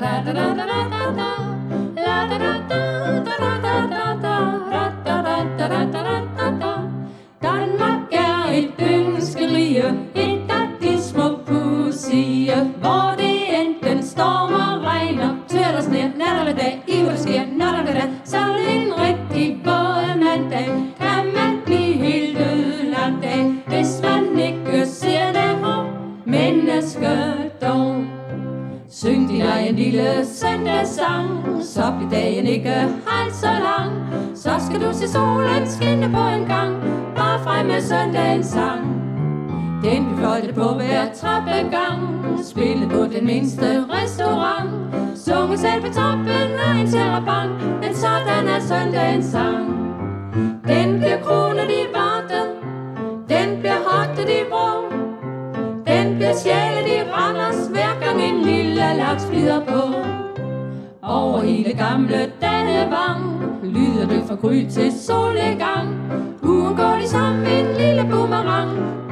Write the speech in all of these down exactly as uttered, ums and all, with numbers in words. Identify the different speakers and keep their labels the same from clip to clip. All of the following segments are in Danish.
Speaker 1: Danmark er et ønskerige, et af de små pudsige, hvor det enten stormer, regner, tørt og sner, nat eller dag, i hvor det sker, nat eller dag, så er det en rigtig våd mandag, kan man blive helt ødelagt af, hvis man ikke ser det her menneske dog. Syng din egen lille søndagssang, så bliver dagen ikke halvt så lang. Så skal du se solen skinne på en gang, bare frem med søndagens sang. Den bliver fløjtet på hver trappegang, spillet på den mindste restaurant, sunget selv på toppen af en terrabang, men sådan er søndagens sang. Den bliver kronet i varten, den bliver hagtet i vrå, den bliver sjælet i Randers, hver gang en lille laks flyder på. Over hele gamle Dannevang lyder det fra gry til solnedgang, ugen går de som en lille boomerang.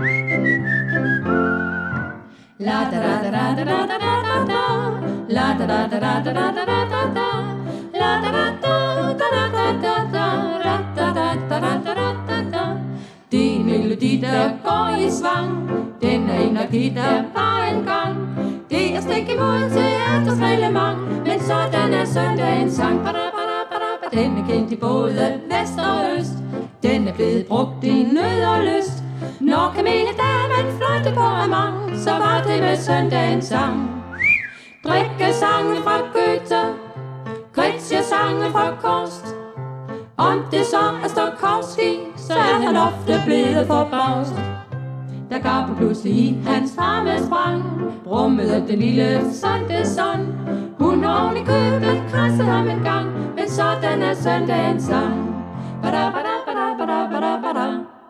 Speaker 1: La da da da da da da da da, la da da da da da da da da, la da da da da da da da, la da da da da da da. Det er en melodi, der går i svang, den er energi, der bare en gang. Det er stik imod teaters reglement, men sådan er søndagens sang. Den er kendt i både vest og øst, den er blevet brugt i nød og lyst. Når kameldamen fløjte på amang, så var det med søndagens sang. Drikkesange fra Goethe, Gretchen-sange fra Kost. Om det så er Stokowski, så er han ofte blevet forbavst. Der gav pludselig i hans tarme sprang, brummede den lille søndagsson. Hun oven i købet krassede ham en gang, men sådan er søndagens sang. Bada, bada, bada, bada, bada, bada.